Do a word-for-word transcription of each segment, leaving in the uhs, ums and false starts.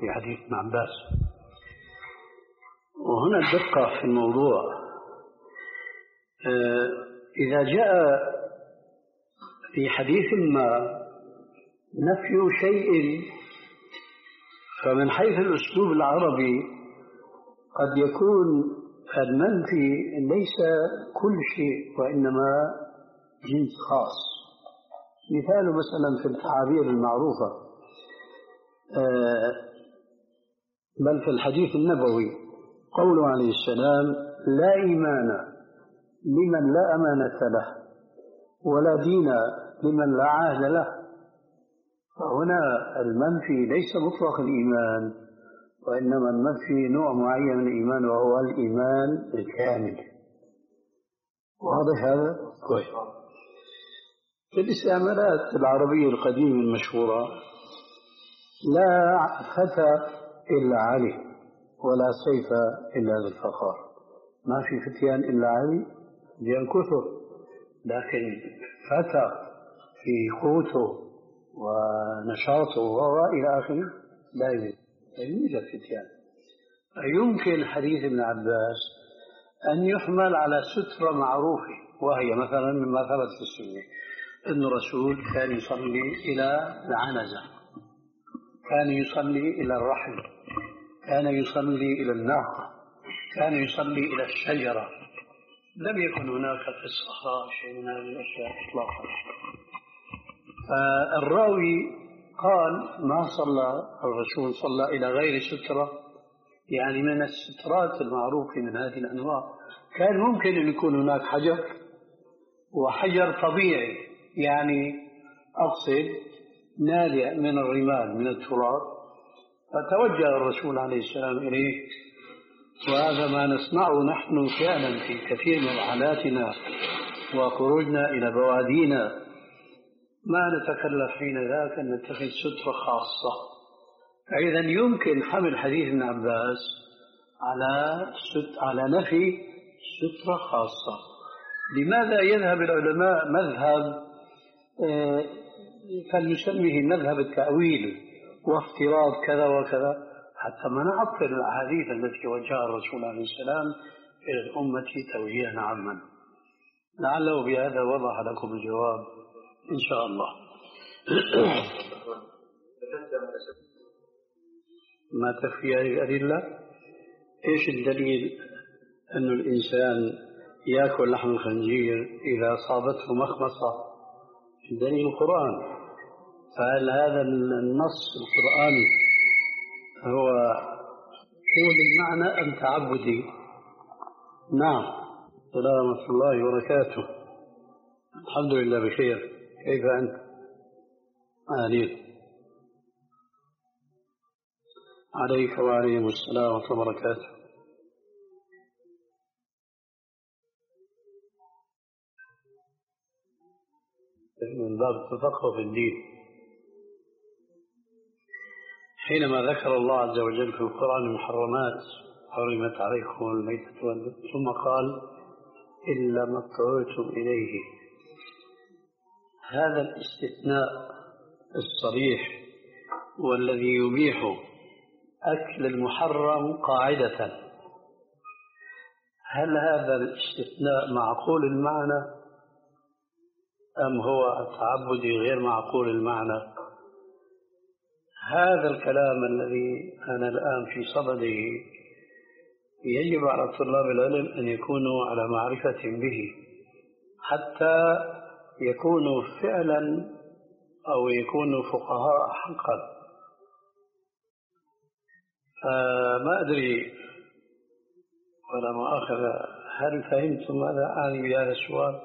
في حديث ابن عباس. وهنا الدقة في الموضوع، إذا جاء في حديث ما نفي شيء فمن حيث الأسلوب العربي قد يكون المنفي ليس كل شيء وإنما جنس خاص. مثال مثلا في التعابير المعروفة بل في الحديث النبوي قوله عليه السلام: لا إيمان لمن لا أمانة له ولا دين لمن لا عهد له. فهنا المنفي ليس مطلق الإيمان، وإنما المنفي نوع معين من الإيمان وهو الإيمان الكامل. واضح هذا؟ كويس. في الاستعمالات العربية القديمة المشهورة: لا فتى إلا علي ولا سيف إلا ذو الفخار. ما في فتيان إلا علي، فتيان كثر، لكن فتى في قوته ونشاطه وإلى آخره لا يوجد يوجد فتيان. يمكن حديث ابن عباس أن يحمل على سترة معروفة، وهي مثلا مما ثبت في السنة أن الرسول كان يصلي إلى العنزة، كان يصلي إلى الرحل، كان يصلي إلى الناقة، كان يصلي إلى الشجرة. لم يكن هناك في الصحراء شيء من هذه الأشياء إطلاقا. فالراوي قال: ما صلى الرسول صلى إلى غير سترة، يعني من السترات المعروفة من هذه الأنواع. كان ممكن أن يكون هناك حجر، وحجر طبيعي، يعني أقصد نالئ من الرمال من التراب، فتوجه الرسول عليه السلام إليه. وهذا ما نسمعه نحن فعلا في كثير من رحلاتنا وخروجنا إلى بوادينا، ما نتكلف حين ذاك أن نتخذ سترة خاصة. فإذا يمكن حمل حديث ابن عباس على ست على نفي سترة خاصة. لماذا يذهب العلماء مذهب آه فلنسميه مذهب التأويل وافتراض كذا وكذا، حتى ما نعطل الأحاديث التي وجهها الرسول عليه السلام إلى الأمة توجيها عاما؟ لعله بهذا وضح لكم الجواب إن شاء الله. ما تكفي هذه الأدلة؟ إيش الدليل أن الإنسان يأكل لحم الخنزير إذا أصابته مخمصة؟ الدليل القرآن. فهل هذا النص القرآني هو هو بالمعنى أم تعبدي؟ نعم. السلام ورحمة الله وبركاته. الحمد لله بخير. كيف أنت؟ أهلين. عليك وعليهم السلام ورحمة الله وبركاته. من باب التفقه في الدين، حينما ذكر الله عز وجل في القرآن المحرمات: حرمت عليكم الميتة والدم، ثم قال: إلا ما اضطررتم إليه. هذا الاستثناء الصريح والذي يبيح أكل المحرم قاعدة، هل هذا الاستثناء معقول المعنى أم هو التعبدي غير معقول المعنى؟ هذا الكلام الذي أنا الآن في صدده يجب على طلاب العلم أن يكونوا على معرفة به، حتى يكونوا فعلا أو يكونوا فقهاء حقا. فما أدري ولا مؤاخذة، هل فهمتم ماذا أعني بهذا السؤال؟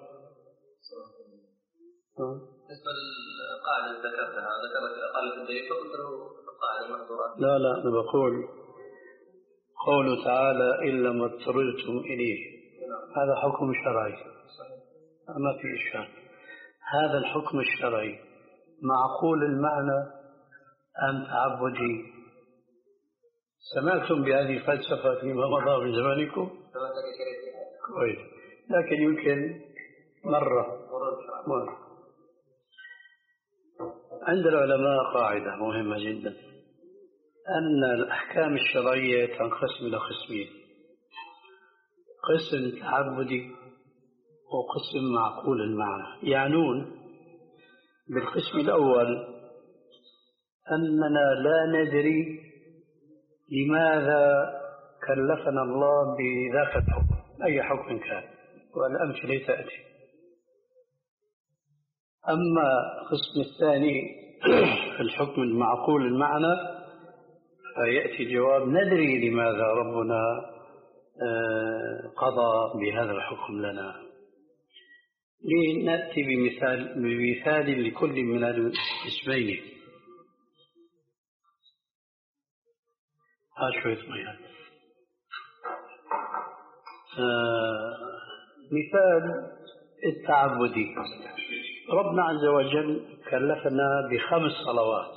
بالنسبة للقاعدة اللي ذكرتها، ذكرت قال الدليل فقلت له القاعدة محظورة. لا لا، أنا بقول قوله تعالى: إلا ما اضطررتم إليه، هذا حكم شرعي ما في إشكال. هذا الحكم الشرعي معقول المعنى أم تعبدي؟ سمعتم بهذه الفلسفة فيما مضى من زمانكم؟ كويس، لكن يمكن مرة مرة. عند العلماء قاعدة مهمة جدا: أن الأحكام الشرعية تنقسم إلى قسمين: قسم تعبدي وقسم معقول المعنى. يعنون بالقسم الأول أننا لا ندري لماذا كلفنا الله بذاك الحكم، أي حكم كان، والأمثلة تأتي. أما القسم الثاني في الحكم المعقول المعنى فيأتي جواب: ندري لماذا ربنا قضى بهذا الحكم لنا. لنأتي بمثال, بمثال لكل من الاسمين. ها شوية مياه. آه مثال التعبدي: ربنا عز وجل كلفنا بخمس صلوات.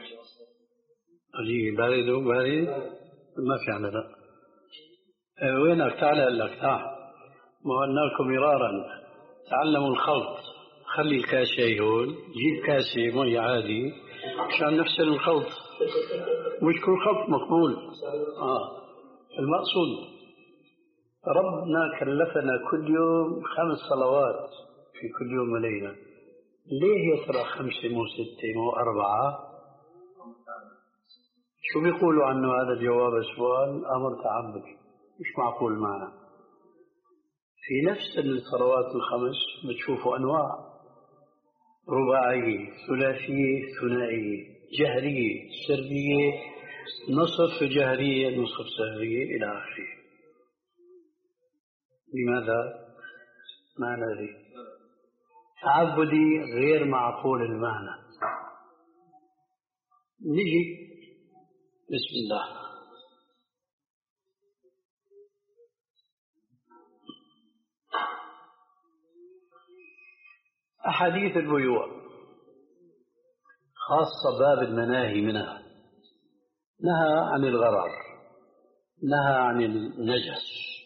أجي بارد وبارد ما في عنا لا. أه وينك؟ تعال أقول لك تعال. ما قلنا لكم مرارا تعلموا الخلط. خلي الكاسة هون، جيب كاسة مية عادي عشان نفس الخلط، مش كل خلط مقبول. آه المقصود ربنا كلفنا كل يوم خمس صلوات في كل يوم وليلة. ليه يا ترى خمسة مو ستة مو أربعة؟ شو بيقولوا عنه هذا الجواب؟ السؤال أمر تعبدي مش معقول معنا. في نفس الصلوات الخمس بتشوفوا أنواع: رباعية، ثلاثية، ثنائية، جهرية، سرية، نصف جهرية، نصف سرية، إلى آخره. لماذا؟ ما ندري. تعبدي غير معقول المعنى. نجي بسم الله. أحاديث البيوع خاصة باب المناهي منها: نهى عن الغرر، نهى عن النجس،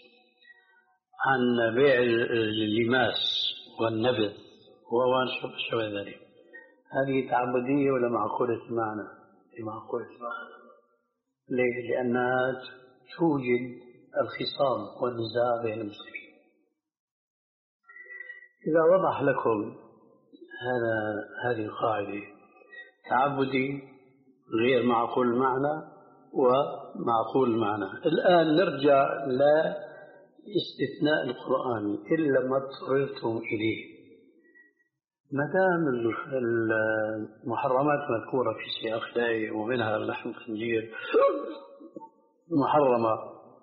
عن بيع اللماس والنبذ وما شابه ذلك. هذه تعبدية ولا معقولة المعنى؟ معقولة المعنى. ليه؟ لأنها توجد الخصام والنزاع بين المسلمين. إذا وضح لكم هذا هذه القاعدة: تعبدي غير معقول المعنى ومعقول المعنى. الآن نرجع لاستثناء القرآن: إلا ما اضطررتم إليه. ما دام المحرمات مذكورة في سياق الآية ومنها لحم الخنزير محرمة،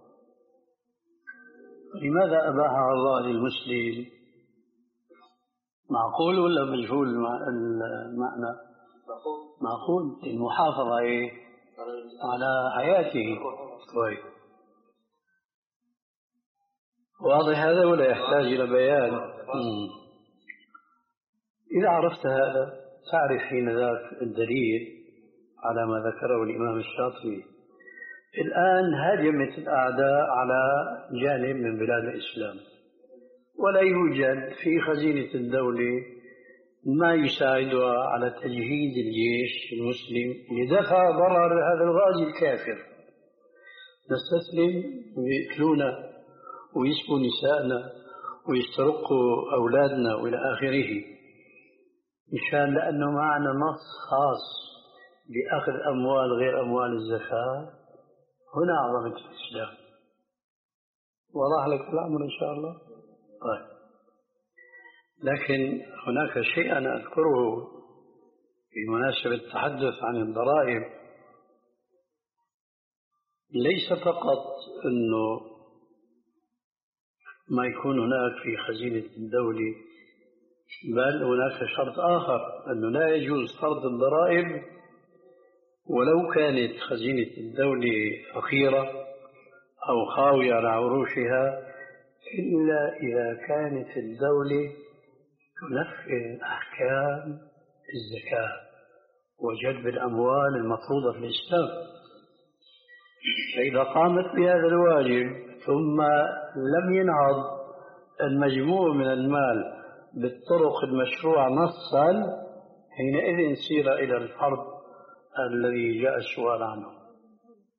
لماذا أباحها الله للمسلم؟ معقول ولا مجهول المعنى؟ معقول. المحافظة إيه؟ على حياته. طيب واضح هذا ولا يحتاج إلى بيان؟ مم. إذا عرفت هذا تعرف حين ذاك الدليل على ما ذكره الإمام الشاطبي. الآن هجمت الأعداء على جانب من بلاد الإسلام، ولا يوجد في خزينة الدولة ما يساعدها على تجهيز الجيش المسلم لدفع ضرر هذا الغازي الكافر. نستسلم ويقتلونا ويسبوا نسائنا ويسترقوا أولادنا وإلى آخره، مشان لأنه معنا نص خاص بأخذ أموال غير أموال الزكاة. هنا عظمة الإسلام. وضح لك الأمر إن شاء الله. طيب، لكن هناك شيء أنا أذكره في مناسبة التحدث عن الضرائب. ليس فقط أنه ما يكون هناك في خزينة الدولة، بل هناك شرط آخر: أنه لا يجوز فرض الضرائب ولو كانت خزينة الدولة فقيرة أو خاوية على عروشها، إلا إذا كانت الدولة تنفذ أحكام الزكاة وجلب الأموال المفروضة في الإسلام. فإذا قامت بهذا الواجب ثم لم ينهض المجموع من المال بالطرق المشروعة نصا، حينئذ سير إلى الفرض الذي جاء السؤال عنه.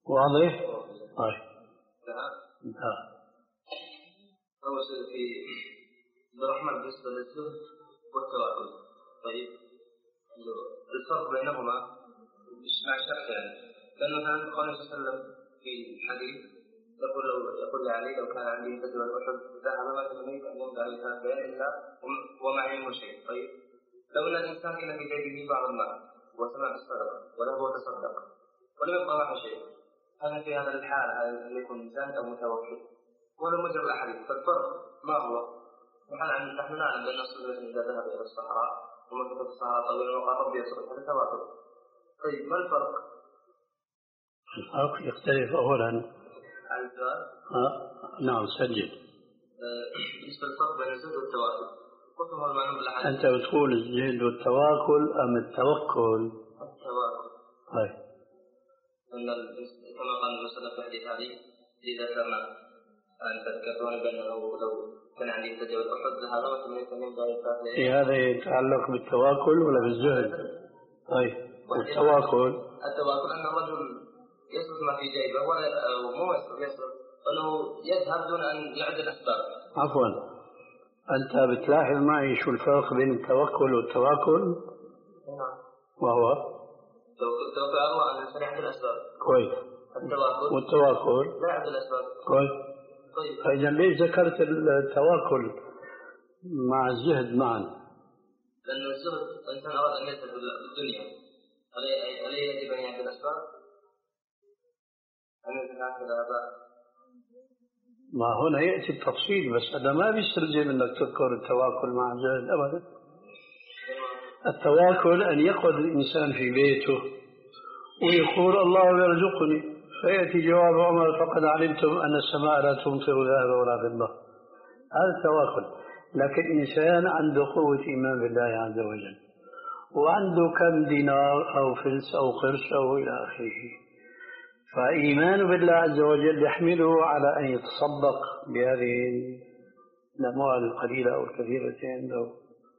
واضح؟ طيب. نعم. أول شيء في عبد الرحمن بالنسبة للزهد والتواكل. طيب الفرق بينهما مع شرح يعني، لأن مثلا قال صلى الله عليه وسلم في الحديث يقول لو يقول لعلي لو كان عندي جدول أحد ذهب ما تمنيت أن يمضي على هذا إلا ومعي منه شيء. طيب لو أن الإنسان كان في جيبه بعض المال وسمع الصدقة وله هو تصدق ولم يبقى معه شيء، هل في هذا الحال هل يكون زاهد أو متوكل؟ ولم يجر الأحاديث، فالفرق ما هو؟ نحن نحن نعلم بأن الصدقة إذا ذهب إلى الصحراء ومكث في الصحراء طويلا وقال ربي يصرف هذا تواتر. طيب ما الفرق؟ الفرق يختلف أولا. عن السؤال؟ آه. نعم سجل. بالنسبة للفرق بين الزهد والتواكل، قلت هو المعلوم بالأحاديث. أنت بتقول الزهد والتواكل أم التوكل؟ التواكل. طيب. أن كما قال المسألة في حديث علي إذا كان أن تذكرون بأنه لو كان عندي تجاوز أحد لهذا وكان يتمنى ذلك. إيه هذا يتعلق بالتواكل ولا بالزهد؟ طيب. التواكل. التواكل أن الرجل يصرف ما في جيبه ولا مو يصرف يصرف أنه يذهب دون أن يعد الأسباب. عفوا أنت بتلاحظ معي شو الفرق بين التوكل والتواكل؟ نعم. وهو؟ التوكل على الله أن الإنسان يعد الأسباب. كويس. التواكل. والتواكل. لا يعد الأسباب. كويس. طيب. فإذا ليش ذكرت التواكل مع الزهد معا؟ لأن الزهد الإنسان أراد أن يذهب بالدنيا، هل يجب أن يعد الأسباب؟ أم يمكن هذا؟ ما هنا يأتي التفصيل، بس هذا ما بيستلزم أنك تذكر التواكل مع الزهد أبدا. التواكل أن يقعد الإنسان في بيته ويقول الله يرزقني، فيأتي جواب عمر فقد علمتم أن السماء لا تمطر ذهب ولا فضة. هذا التواكل. لكن إنسان عنده قوة إيمان بالله عز وجل وعنده كم دينار أو فلس أو قرش أو إلى آخره، فإيمان بالله عز وجل يحمله على أن يتصدق بهذه الأموال القليلة أو الكثيرة عنده.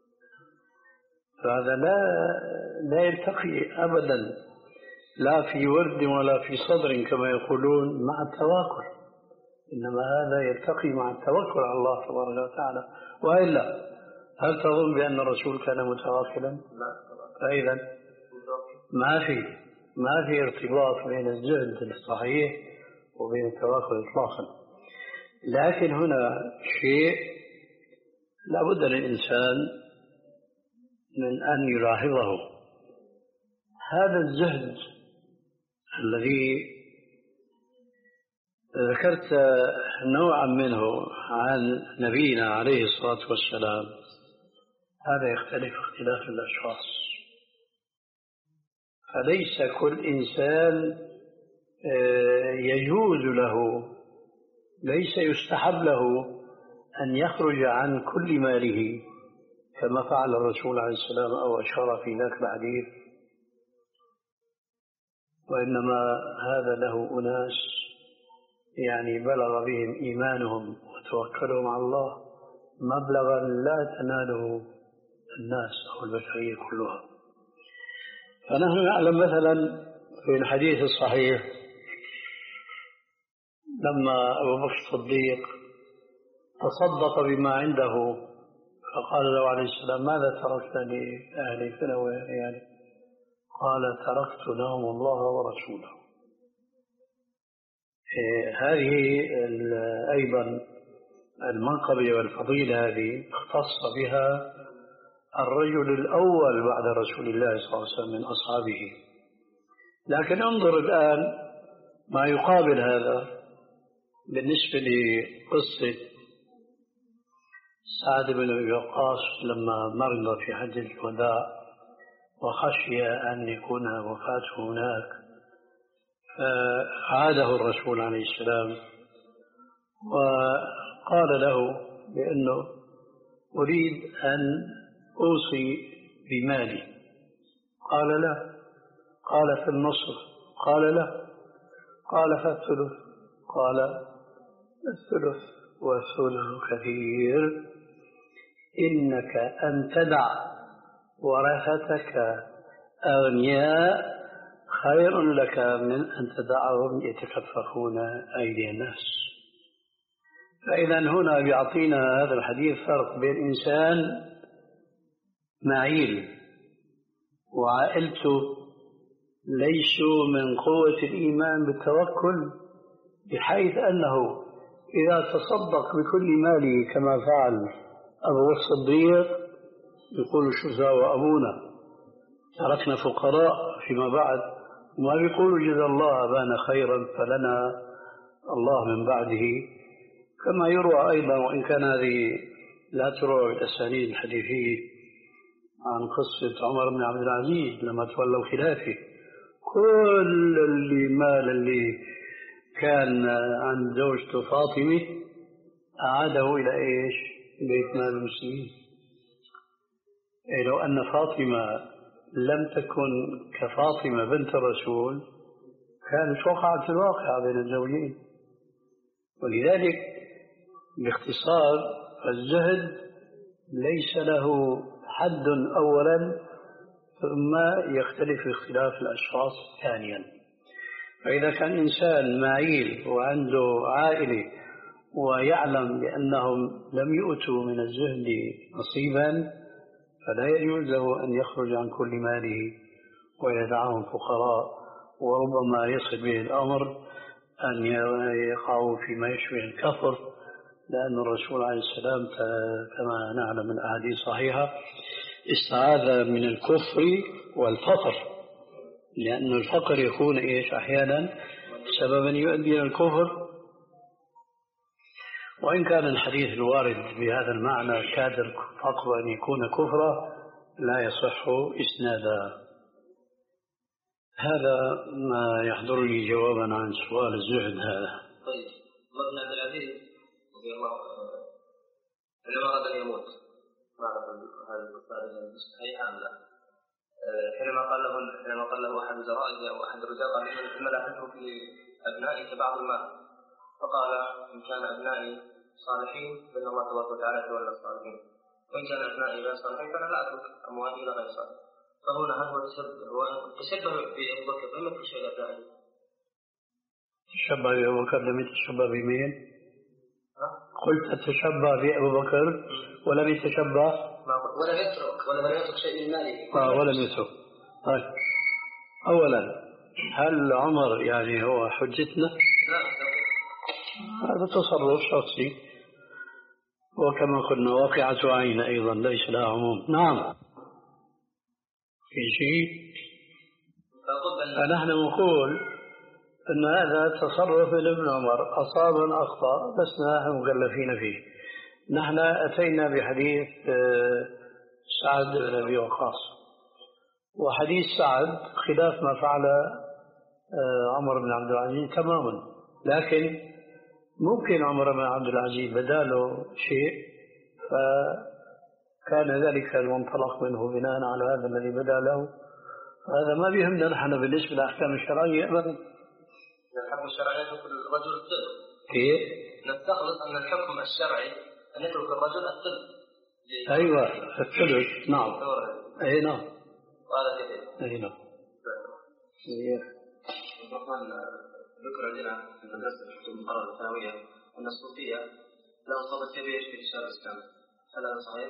فهذا لا لا يلتقي أبدا لا في ورد ولا في صدر كما يقولون مع التواكل، إنما هذا يلتقي مع التوكل على الله تبارك وتعالى. وإلا هل تظن بأن الرسول كان متواكلا؟ فإذا ما في ما في ارتباط بين الزهد الصحيح وبين التواكل إطلاقا. لكن هنا شيء لابد للإنسان من أن يلاحظه. هذا الزهد الذي ذكرت نوعا منه عن نبينا عليه الصلاة والسلام، هذا يختلف اختلاف الأشخاص. فليس كل إنسان يجوز له، ليس يستحب له أن يخرج عن كل ماله كما فعل الرسول عليه السلام أو أشار في ذاك الحديث، وإنما هذا له أناس يعني بلغ بهم إيمانهم وتوكلهم على الله مبلغا لا تناله الناس أو البشرية كلها. فنحن نعلم مثلا في الحديث الصحيح لما أبو بكر الصديق تصدق بما عنده فقال له عليه السلام ماذا تركت لأهلك يعني؟ قال تركت لهم الله ورسوله. هذه أيضا المنقبة والفضيلة هذه اختص بها الرجل الأول بعد رسول الله صلى الله عليه وسلم من أصحابه. لكن انظر الآن ما يقابل هذا بالنسبة لقصة سعد بن أبي وقاص لما مرض في حجة الوداع وخشي أن يكون وفاته هناك، فعاده الرسول عليه السلام وقال له بأنه أريد أن أوصي بمالي. قال لا. قال في النصف. قال لا. قال فالثلث. قال الثلث والثلث كثير، إنك أن تدع ورثتك أغنياء خير لك من أن تدعهم يتكففون أيدي الناس. فإذا هنا بيعطينا هذا الحديث فرق بين إنسان معيل وعائلته ليسوا من قوة الإيمان بالتوكل، بحيث أنه إذا تصدق بكل ماله كما فعل أبو الصديق يقول شو سوى أبونا، تركنا فقراء فيما بعد، وما بيقولوا جزا الله أبانا خيرا فلنا الله من بعده. كما يروى أيضا، وإن كان هذه لا تروى بالأسانيد الحديثية، عن قصة عمر بن عبد العزيز لما تولوا خلافه، كل اللي مال اللي كان عند زوجته فاطمة أعاده إلى إيش؟ بيت مال المسلمين. إيه لو أن فاطمة لم تكن كفاطمة بنت الرسول كانت وقعت الواقعة بين الزوجين. ولذلك باختصار الزهد ليس له حد أولا، ثم يختلف اختلاف الأشخاص ثانيا. فإذا كان إنسان معيل وعنده عائلة ويعلم بأنهم لم يؤتوا من الزهد نصيبا، فلا يجوز له أن يخرج عن كل ماله ويدعهم فقراء، وربما يصل به الأمر أن يقعوا فيما يشبه الكفر، لأن الرسول عليه السلام كما نعلم من أحاديث صحيحة استعاذ من الكفر والفقر، لأن الفقر يكون إيش أحيانا سببا يؤدي إلى الكفر. وإن كان الحديث الوارد بهذا المعنى كاد الفقر أن يكون كفرا لا يصح إسنادا. هذا ما يحضر لي جوابا عن سؤال الزهد هذا. طيب، عمر بن عبد العزيز رضي الله عنه عندما أراد أن يموت، ما أعرف هذه القصة صحيحة أم لا، حينما قال له حينما قال له أحد زرائه أو أحد الرجال قال لما لا تترك لأبنائك بعض المال، فقال إن كان أبنائي صالحين فإن الله تبارك وتعالى تولى الصالحين، وإن كان أبنائي غير صالحين فأنا لا أترك أموالي إلى غير صالح. فهنا هل هو تشبه بأبي بكر لم يتشبه بأبنائه؟ تشبه بأبو بكر لم يتشبه بمين؟ قلت تشبه بأبو بكر ولم يتشبه ولم يترك ولم يترك شيء من ماله. آه ولم يترك. طيب، أولا هل عمر يعني هو حجتنا؟ لا، هذا تصرف شخصي، وكما قلنا واقعة عين أيضا ليس لها عموم. نعم في شيء، فنحن نقول أن هذا تصرف من ابن عمر أصاب أخطأ، لسنا نحن مكلفين فيه. نحن أتينا بحديث سعد بن أبي وقاص، وحديث سعد خلاف ما فعل عمر بن عبد العزيز تماما، لكن ممكن عمر بن عبد العزيز بداله شيء فكان ذلك المنطلق منه بناء على هذا الذي بدا له. هذا ما بيهمنا نحن بالنسبة للأحكام الشرعية أبدا. الحكم الشرعي يترك الرجل الثلث. كيف؟ نستخلص أن الحكم الشرعي أن يترك الرجل الثلث. أيوة الثلث. نعم. أي نعم. وهذا كثير. أي نعم. ذكر عندنا في المدرسة في المقررة الثانوية أن الصوفية لهم صدى كبير في انتشار الإسلام، هل هذا صحيح؟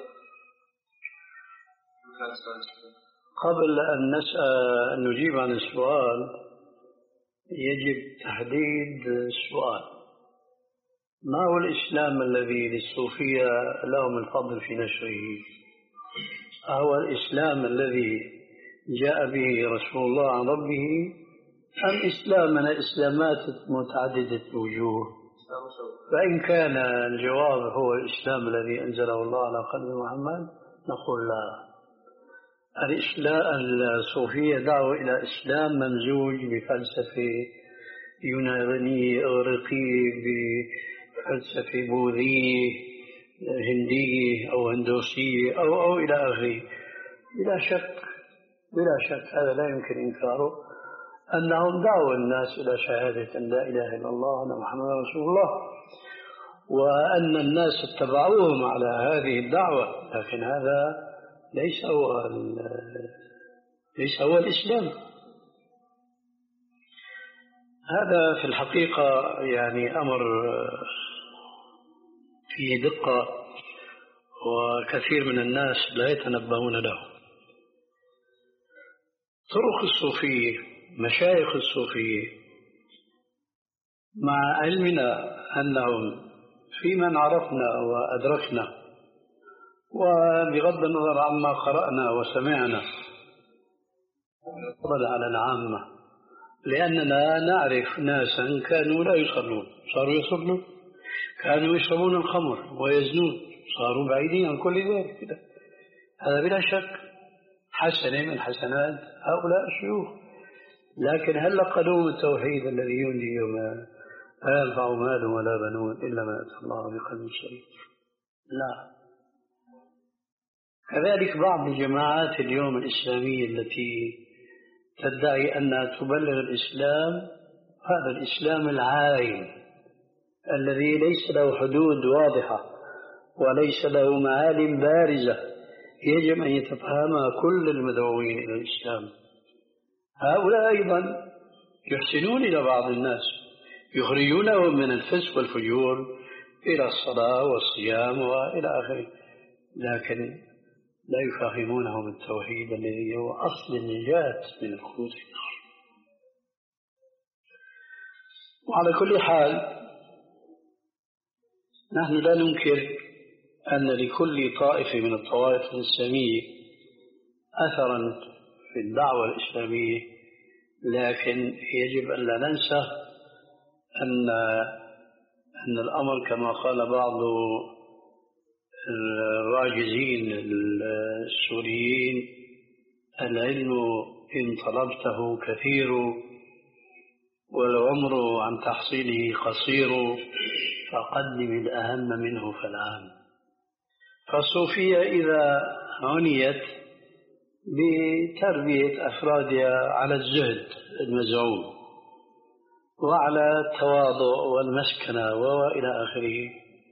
قبل أن نسأل أن نجيب عن السؤال يجب تحديد السؤال. ما هو الإسلام الذي للصوفية لهم الفضل في نشره؟ أهو الإسلام الذي جاء به رسول الله عن ربه، أم إسلام من الإسلامات متعددة الوجوه؟ فإن كان الجواب هو الإسلام الذي أنزله الله على قلب محمد نقول لا. الإسلام الصوفية دعوة إلى إسلام ممزوج بفلسفة يونانية إغريقية بفلسفة بوذية هندية أو هندوسية أو أو إلى آخره. بلا شك بلا شك هذا لا يمكن إنكاره، أنهم دعوا الناس إلى شهادة أن لا إله إلا الله وأن محمد رسول الله، وأن الناس اتبعوهم على هذه الدعوة، لكن هذا ليس هو ليس هو الإسلام. هذا في الحقيقة يعني أمر فيه دقة، وكثير من الناس لا يتنبهون له. طرق الصوفية، مشايخ الصوفية، مع علمنا أنهم في من عرفنا وأدركنا، وبغض النظر عما قرأنا وسمعنا فضل على العامة، لأننا نعرف ناسا كانوا لا يصلون صاروا يصلون، كانوا يشربون الخمر ويزنون صاروا بعيدين عن كل ذلك. هذا بلا شك حسنة من حسنات هؤلاء الشيوخ. لكن هل لقنوا التوحيد الذي ينجي يوم لا ينفع مال ولا بنون إلا ما أتى الله بقلب سليم؟ لا. كذلك بعض الجماعات اليوم الإسلامية التي تدعي أنها تبلغ الإسلام، هذا الإسلام العايم الذي ليس له حدود واضحة وليس له معالم بارزة يجب أن يتفهمها كل المدعوين إلى الإسلام. هؤلاء أيضا يحسنون إلى بعض الناس، يخرجونهم من الفسق والفجور إلى الصلاة والصيام وإلى آخره، لكن لا يفهمونهم التوحيد الذي هو أصل النجاة من الخلود في النار. وعلى كل حال نحن لا ننكر أن لكل طائفة من الطوائف الإسلامية أثرا في الدعوة الإسلامية، لكن يجب أن لا ننسى أن أن الأمر كما قال بعض الراجزين السوريين: العلم إن طلبته كثير والعمر عن تحصيله قصير، فقدم الأهم منه فالأهم. فالصوفية إذا عنيت بتربية أفرادها على الزهد المزعوم وعلى التواضع والمسكنة وإلى آخره،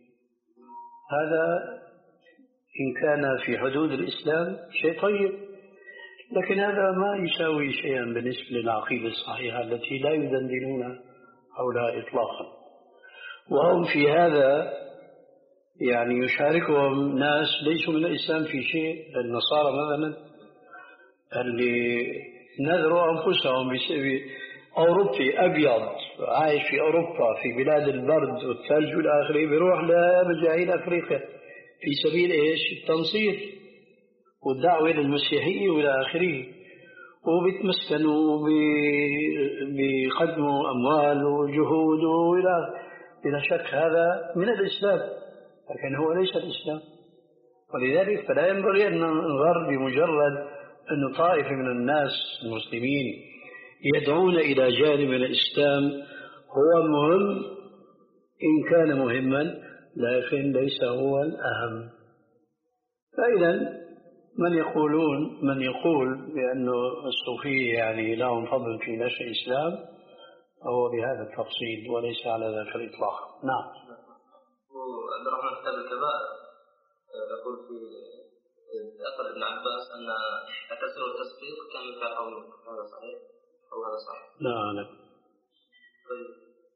هذا إن كان في حدود الإسلام شيء طيب، لكن هذا ما يساوي شيئا بالنسبة للعقيدة الصحيحة التي لا يدندنون حولها إطلاقا. وهم في هذا يعني يشاركهم ناس ليسوا من الإسلام في شيء. النصارى مثلا اللي نذروا أنفسهم بسبب أوروبي أبيض عايش في أوروبا في بلاد البرد والثلج والآخره، بيروح لمجاهيل أفريقيا في سبيل إيش؟ التنصير والدعوة للمسيحية والى آخره، وبيتمسكنوا وبيقدموا أموال وجهود وإلى بلا شك هذا من الإسلام، لكن هو ليس الإسلام. ولذلك فلا ينبغي أن ننظر بمجرد أن طائفة من الناس المسلمين يدعون إلى جانب الإسلام هو مهم إن كان مهما، لكن ليس هو الأهم. فإذا من يقولون من يقول بأن الصوفية يعني لهم فضل في نشر الإسلام هو بهذا التفصيل وليس على ذلك الإطلاق. نعم. وعبد الرحمن كتاب الكبائر يقول في أثر ابن عباس أن التسوير والتصديق كان من فعل قومه، هذا صحيح أو هذا صحيح؟ لا لا. طيب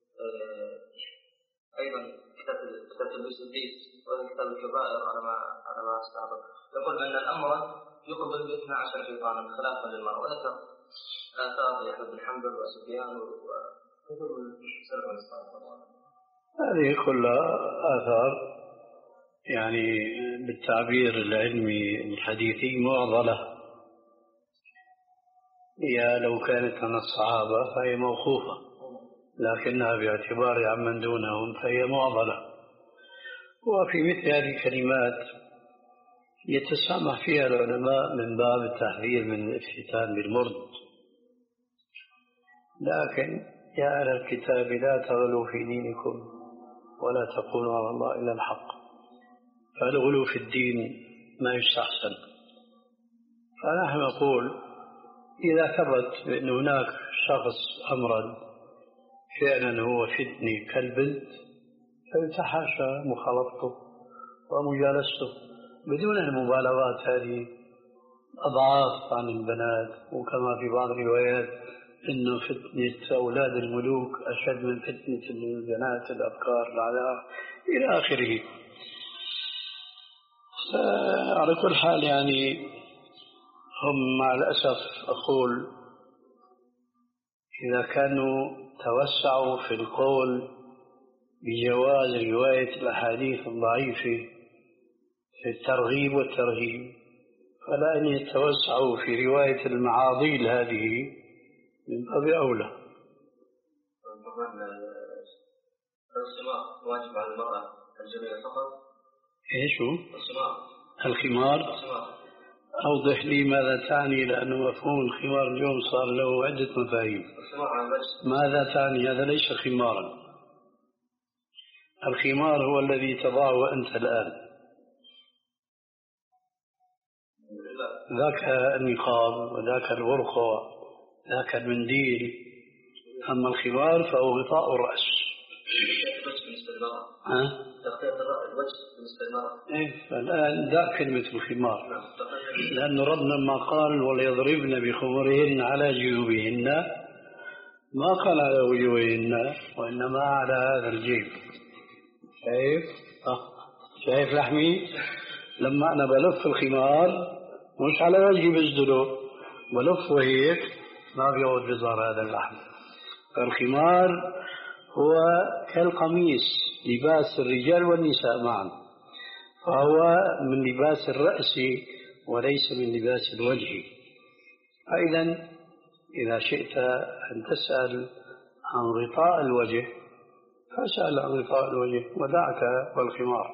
أيضا كتاب كتاب تلبيس الديس وهذا كتاب الكبائر على ما على ما استعرض يقول بأن الأمر يقبل باثنى عشر شيطانا خلافا للمرء، وذكر آثار يحيى بن حنبل وسفيان وكتب سلف الصالح. هذه كلها آثار يعني بالتعبير العلمي الحديثي معضلة، هي لو كانت عن الصحابة فهي موقوفة، لكنها باعتبار عمن دونهم فهي معضلة. وفي مثل هذه الكلمات يتسامح فيها العلماء من باب التحذير من الافتتان بالمرد. لكن يا أهل الكتاب لا تغلوا في دينكم ولا تقولوا على الله إلا الحق، فالغلو في الدين ما يستحسن. فنحن نقول إذا ثبت بأن هناك شخص أمرا فعلا هو فتني كالبنت فيتحاشى مخالطته ومجالسته بدون المبالغات هذه أضعاف عن البنات، وكما في بعض الروايات إنه فتنة أولاد الملوك أشد من فتنة البنات الأبكار الأعذار إلى آخره. على كل حال يعني هم مع الأسف أقول إذا كانوا توسعوا في القول بجواز رواية الأحاديث الضعيفة في الترغيب والترهيب فلا أن يتوسعوا في رواية المعاضيل هذه من باب أولى. الخمار واجب على المرأة الجميلة فقط؟ إيش هو؟ الخمار. الخمار؟ الخمار. أوضح لي ماذا تعني، لأنه مفهوم الخمار اليوم صار له عدة مفاهيم. ماذا تعني؟ هذا ليس خمارا. الخمار هو الذي تضعه أنت الآن، ذاك النقاب وذاك الورقة ذاك المنديل، أما الخمار فهو غطاء الرأس. ها؟ إيه، فالآن ذاك كلمة الخمار، لأن ربنا ما قال وليضربن بخمرهن على جيوبهن ما قال على وجوههن وإنما على هذا الجيب. شايف؟ أه. شايف لحمي؟ لما أنا بلف الخمار مش على وجهي بجدله، بلفه هيك ما بيعود بظهر هذا اللحم. فالخمار هو كالقميص، لباس الرجال والنساء معا، فهو من لباس الرأس وليس من لباس الوجه. فإذا إذا شئت أن تسأل عن غطاء الوجه فاسأل عن غطاء الوجه ودعك والخمار.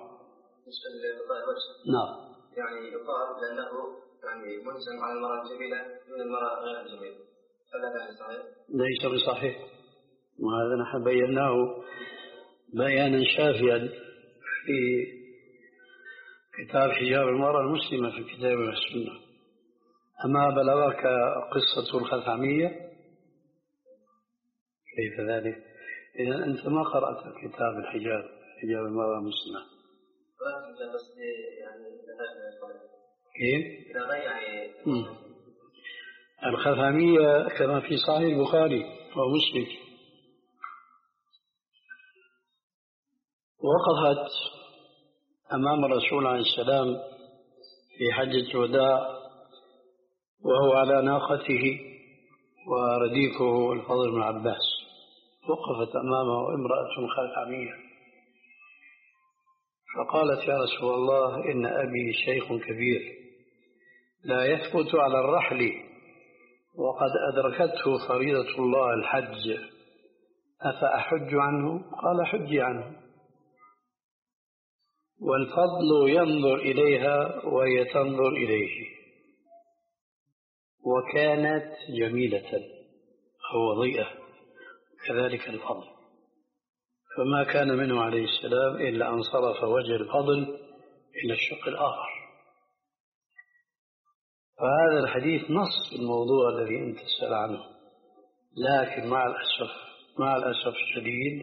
نعم. يعني يقال لأنه يعني ملزم على المرأة الجميلة من المرأة غير الجميلة، هل هذا صحيح؟ ليس بصحيح، وهذا نحن بيناه بيانا شافيا في كتاب حجاب المرأة المسلمة في الكتاب والسنة. أما بلغك قصة الخثعمية؟ كيف ذلك؟ إذا أنت ما قرأت كتاب الحجاب حجاب المرأة المسلمة. كيف؟ يعني الخثعمية كما في صحيح البخاري ومسلم، وقفت أمام الرسول عليه السلام في حجة الوداع وهو على ناقته ورديفه الفضل بن عباس، وقفت أمامه امرأة خثعمية فقالت يا رسول الله إن أبي شيخ كبير لا يثبت على الرحل وقد أدركته فريضة الله الحج أفأحج عنه؟ قال حجي عنه. والفضل ينظر إليها وهي تنظر إليه، وكانت جميلة أو وضيئة كذلك الفضل، فما كان منه عليه السلام إلا أن صرف وجه الفضل إلى الشق الآخر. فهذا الحديث نص في الموضوع الذي أنت تسأل عنه، لكن مع الأسف مع الأسف الشديد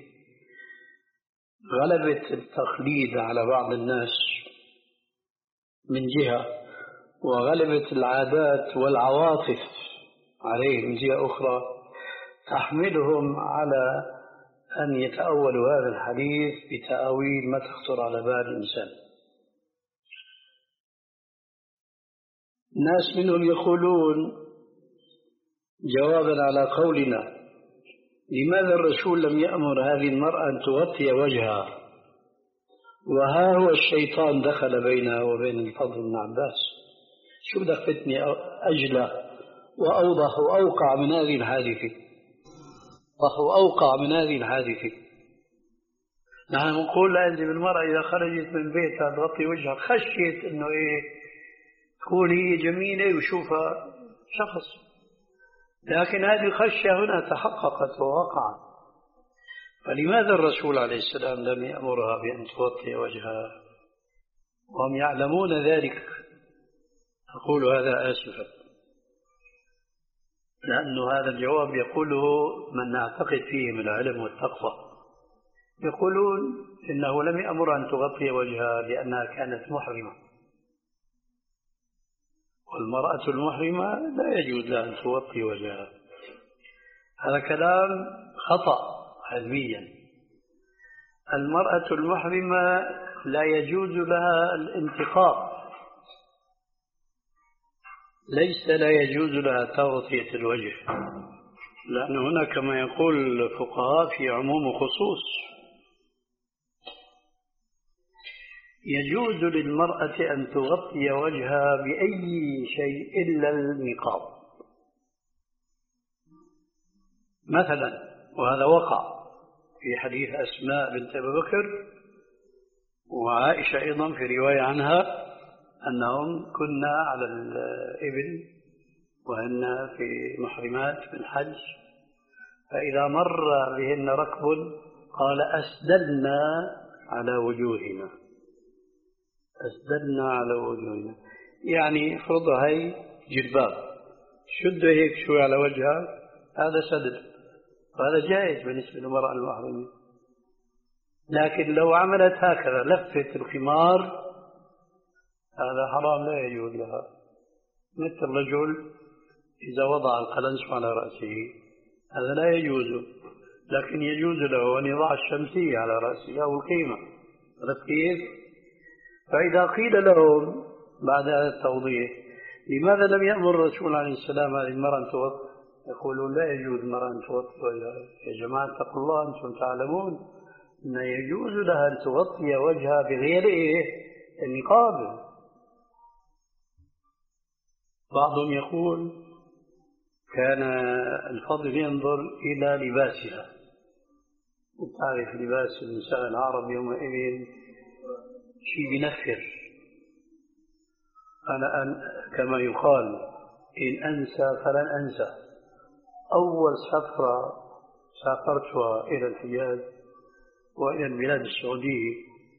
غلبت التقليد على بعض الناس من جهة، وغلبت العادات والعواطف عليه من جهة أخرى تحملهم على أن يتأولوا هذا الحديث بتأويل ما تخطر على بال الإنسان. ناس منهم يقولون جوابا على قولنا لماذا الرسول لم يأمر هذه المرأة أن تغطي وجهها، وها هو الشيطان دخل بينها وبين الفضل بن عباس، شو دفتني أجلى وأوضح وأوقع من هذه الحادثة، وهو أوقع من هذه الحادثة. نحن نقول لازم المرأة إذا خرجت من بيتها تغطي وجهها خشيت إنه إيه تكون هي جميلة ويشوفها شخص، لكن هذه الخشية هنا تحققت ووقعت. فلماذا الرسول عليه السلام لم يأمرها بأن تغطي وجهها وهم يعلمون ذلك؟ أقول هذا آسفا، لأن هذا الجواب يقوله من نعتقد فيه من العلم والتقوى. يقولون إنه لم يأمر أن تغطي وجهها لأنها كانت محرمة، والمرأة المحرمة لا يجوز لها أن تغطي وجهها. هذا كلام خطأ علميا. المرأة المحرمة لا يجوز لها الانتقاب، ليس لا يجوز لها تغطية الوجه، لأن هنا كما يقول الفقهاء في عموم وخصوص. يجوز للمرأة أن تغطي وجهها بأي شيء إلا النقاب مثلا، وهذا وقع في حديث أسماء بنت أبي بكر وعائشة أيضا في رواية عنها أنهم كنا على الإبل وهن في محرمات من حج، فإذا مر بهن ركب قال أسدلنا على وجوهنا، أسدلنا على وجوهنا، يعني فرضها هي جلباب، شده هيك شوي على وجهها، هذا سدل، وهذا جائز بالنسبة للمرأة المحرمة. لكن لو عملت هكذا لفت الخمار هذا حرام، لا يجوز لها. مثل الرجل إذا وضع القلنس على رأسه هذا لا يجوز، لكن يجوز له أن يضع الشمسية على رأسه أو القيمة. عرفت كيف؟ فإذا قيل لهم بعد هذا التوضيح لماذا لم يأمر الرسول عليه السلام هذه المرأة أن تغطي، يقولون لا يجوز المرأة أن تغطي. يا جماعة اتقوا الله، أنتم تعلمون أن يجوز لها أن تغطي وجهها بغير إيه؟ النقاب. بعضهم يقول كان الفضل ينظر إلى لباسها، وتعرف لباس النساء العرب يومئذ شيء بنفر. أنا أن كما يقال إن أنسى فلن أنسى، أول سفرة سافرتها إلى الحجاز وإلى البلاد السعودية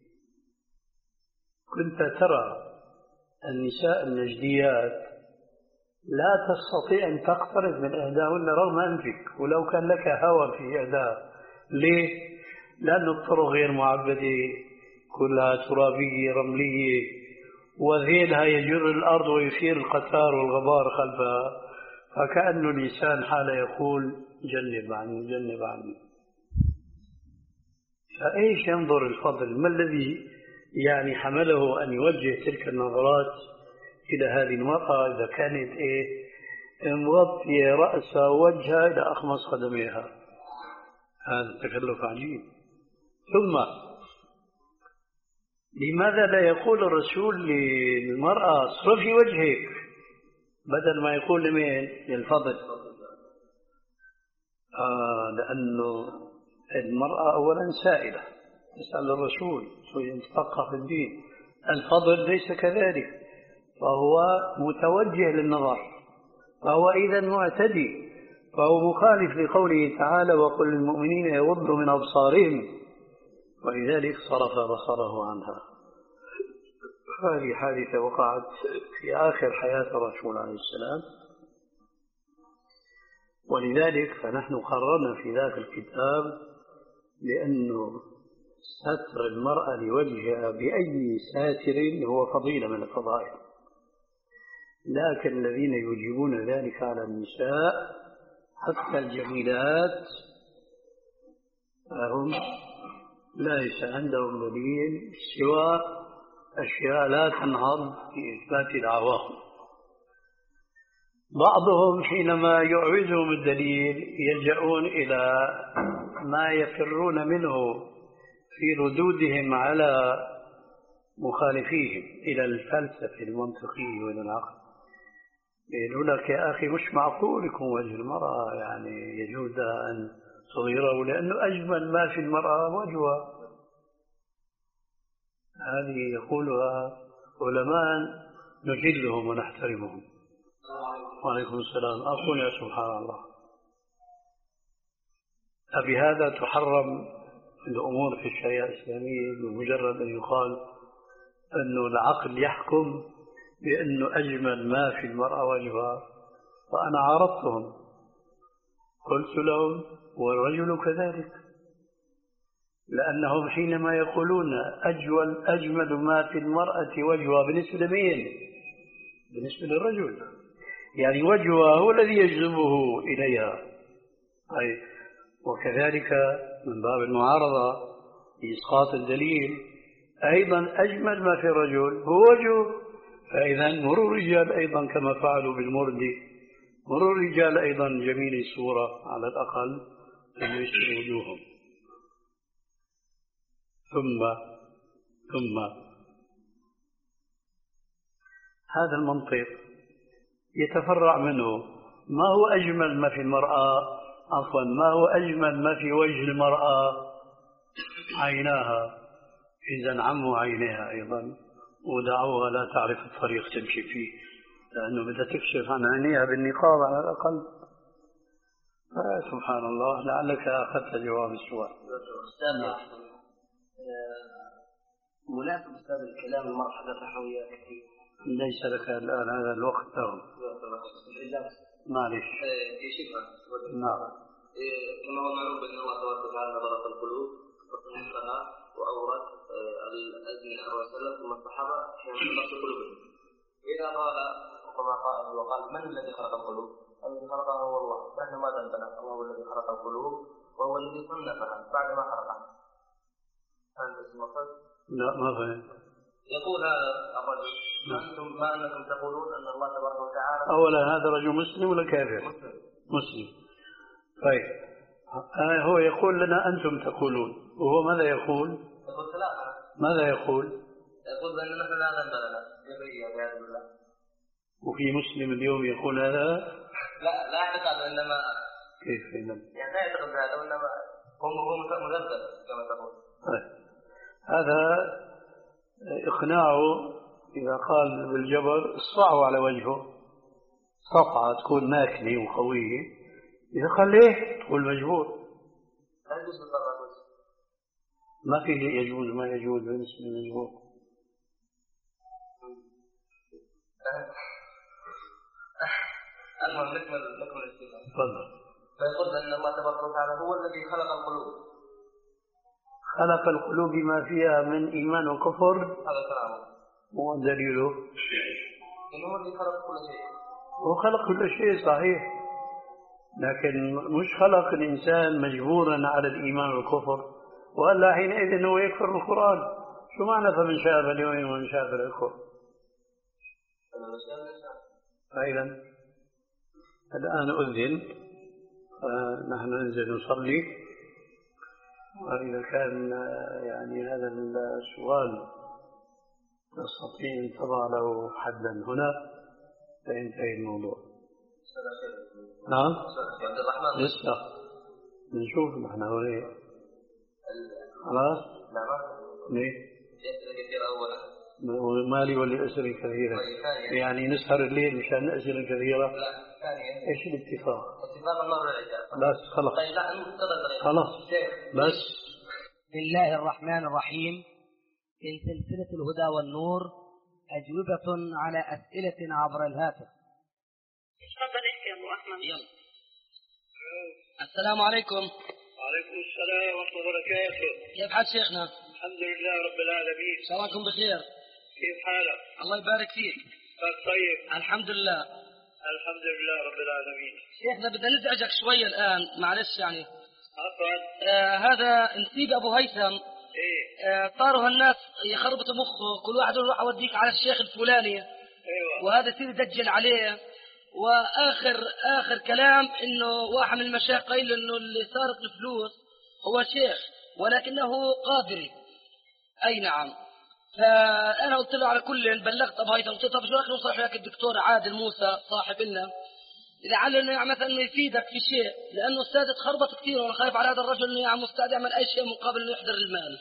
كنت ترى النساء النجديات لا تستطيع أن تقترب من إحداهن رغم أنفك ولو كان لك هوى في إحداها. ليه؟ لأن الطرق غير معبدة، كلها ترابية رملية، وذيلها يجر الأرض ويثير القتار والغبار خلفها، فكأنه الإنسان حال يقول جنب عني جنب عني. فإيش ينظر الفضل؟ ما الذي يعني حمله أن يوجه تلك النظرات إلى هذه المرأة إذا كانت إيه مغطية رأسها ووجهها إلى أخمص قدميها؟ هذا تكلف عجيب. ثم لماذا لا يقول الرسول للمرأة اصرفي وجهك بدل ما يقول لمين؟ للفضل. آه لأنه المرأة أولا سائلة تسأل الرسول يتفقه في الدين، الفضل ليس كذلك، فهو متوجه للنظر، فهو إذا معتدي، فهو مخالف لقوله تعالى وقل للمؤمنين يغضوا من أبصارهم، ولذلك صرف بصره عنها. هذه حادثة وقعت في آخر حياة الرسول عليه السلام، ولذلك فنحن قررنا في ذاك الكتاب لأنه ستر المرأة لوجهها بأي ساتر هو فضيلة من الفضائل، لكن الذين يجيبون ذلك على النساء حتى الجميلات فهم ليس عندهم دليل سوى أشياء لا تنهض في إثبات دعواهم. بعضهم حينما يعوزهم الدليل يلجؤون إلى ما يفرون منه في ردودهم على مخالفيهم إلى الفلسفة المنطقية وإلى العقل. يقول لك يا أخي مش معقول يكون وجه المرأة يعني يجوز أن صغيره لأنه أجمل ما في المرأة وجهها. هذه يقولها علماء نجلهم ونحترمهم. وعليكم السلام. أقول يا سبحان الله، أبهذا تحرم الأمور في الشريعة الإسلامية بمجرد أن يقال أنه العقل يحكم بأنه أجمل ما في المرأة وجهها؟ فأنا عارضتهم قلت لهم والرجل كذلك، لأنهم حينما يقولون أجمل أجمل ما في المرأة وجهها بالنسبة لمين؟ بالنسبة للرجل، يعني وجهها هو الذي يجذبه إليها، طيب، وكذلك من باب المعارضة بإسقاط الدليل أيضا أجمل ما في الرجل هو وجهه، فإذا مروا الرجال أيضا كما فعلوا بالمردي، مروا الرجال أيضا جميل الصورة على الأقل ليشتروا وجوههم. ثم ثم هذا المنطق يتفرع منه ما هو أجمل ما في المرأة، عفوا ما هو أجمل ما في وجه المرأة؟ عيناها، إذا عموا عينيها أيضا ودعوها لا تعرف الطريق تمشي فيه، لأنه بدها تكشف عن عينيها بالنقاب على الأقل. سبحان الله، لعلك أخذت جواب السؤال. مناسب أستاذ الكلام المرحلة التحوية كثير، ليس لك الآن هذا الوقت له، معلش. في شبهة. نعم. كما هو معروف أن الله تبارك وتعالى نظر في القلوب فطهرها وأورد الأزمنة والسلف ثم الصحابة في نقص قلوبهم. إذا قال كما قال وقال من الذي خلق القلوب؟ الذي خلقها هو الله، فإحنا ماذا عندنا؟ الله هو الذي خلق القلوب وهو الذي صنفها بعد ما خلقها. هل المقصد؟ لا ما فهمت. يقول هذا الرجل أنتم ما أنكم تقولون أن الله تبارك وتعالى. أولا هذا رجل مسلم ولا كافر؟ مسلم. مسلم. طيب هو يقول لنا أنتم تقولون، وهو ماذا يقول؟ يقول ثلاثة. ماذا يقول؟ يقول بأن نحن لا ذنب لنا جبرية بهذا الله. وفي مسلم اليوم يقول هذا؟ لا لا يعتقد، إنما كيف ينم؟ يعني لا يعتقد هذا، وإنما هو هو مذبذب كما تقول. طيب هذا إقناعه إذا قال بالجبر اصفعه على وجهه صفعة تكون ماكنة وقوية، إذا قال ليه تقول مجبور. لا يجوز بالضرر، ما في يجوز ما يجوز بالنسبة للمجبور. المهم نكمل نكمل الاستفهام. تفضل. فيقول أن الله تبارك وتعالى هو الذي خلق القلوب. خلق القلوب بما فيها من إيمان وكفر. هذا كلامه. ودليله إنه هو الذي خلق كل شيء. هو خلق كل شيء صحيح، لكن مش خلق الإنسان مجبورا على الإيمان والكفر، وألا حينئذ هو يكفر بالقرآن. شو معنى فمن شاء فليؤمن ومن شاء فليكفر؟ فإذا الآن أذن، نحن ننزل نصلي، وإذا كان يعني هذا السؤال تستطيع أن تضع له حدا هنا فينتهي الموضوع. نعم لسه نشوف نحن هنا خلاص. ليه مالي ولأسئلة كثيرة، يعني نسهر الليل مشان أسئلة كثيرة؟ ايش الاتفاق؟ اتفاق النار والعشاء. بس خلاص خلاص بس. بسم الله الرحمن الرحيم. في سلسلة الهدى والنور أجوبة على أسئلة عبر الهاتف. تفضل احكي يا أبو أحمد. يلا. السلام عليكم. وعليكم السلام ورحمة الله وبركاته. كيف حال شيخنا؟ الحمد لله رب العالمين. شراكم بخير؟ كيف حالك؟ الله يبارك فيك. طيب الحمد لله. الحمد لله رب العالمين. شيخنا بدنا نزعجك شوية الآن، معلش يعني. عفوا. آه هذا نسيب أبو هيثم. ايه. آه طاروا الناس يخربطوا مخه، كل واحد يروح أوديك على الشيخ الفلاني. ايوه. وهذا يصير يدجل عليه، وآخر آخر كلام إنه واحد من المشايخ قايل إنه اللي سارق الفلوس هو شيخ ولكنه قادري. أي نعم. فأنا قلت له على كل بلغت أبو هيثم، قلت له طب شو رأيك نوصل لك الدكتور عادل موسى صاحب لنا لعل إنه مثلا إنه يفيدك في شيء، لأنه أستاذ تخربط كثير وأنا خايف على هذا الرجل إنه يعني مستعد يعمل أي شيء مقابل إنه يحضر المال.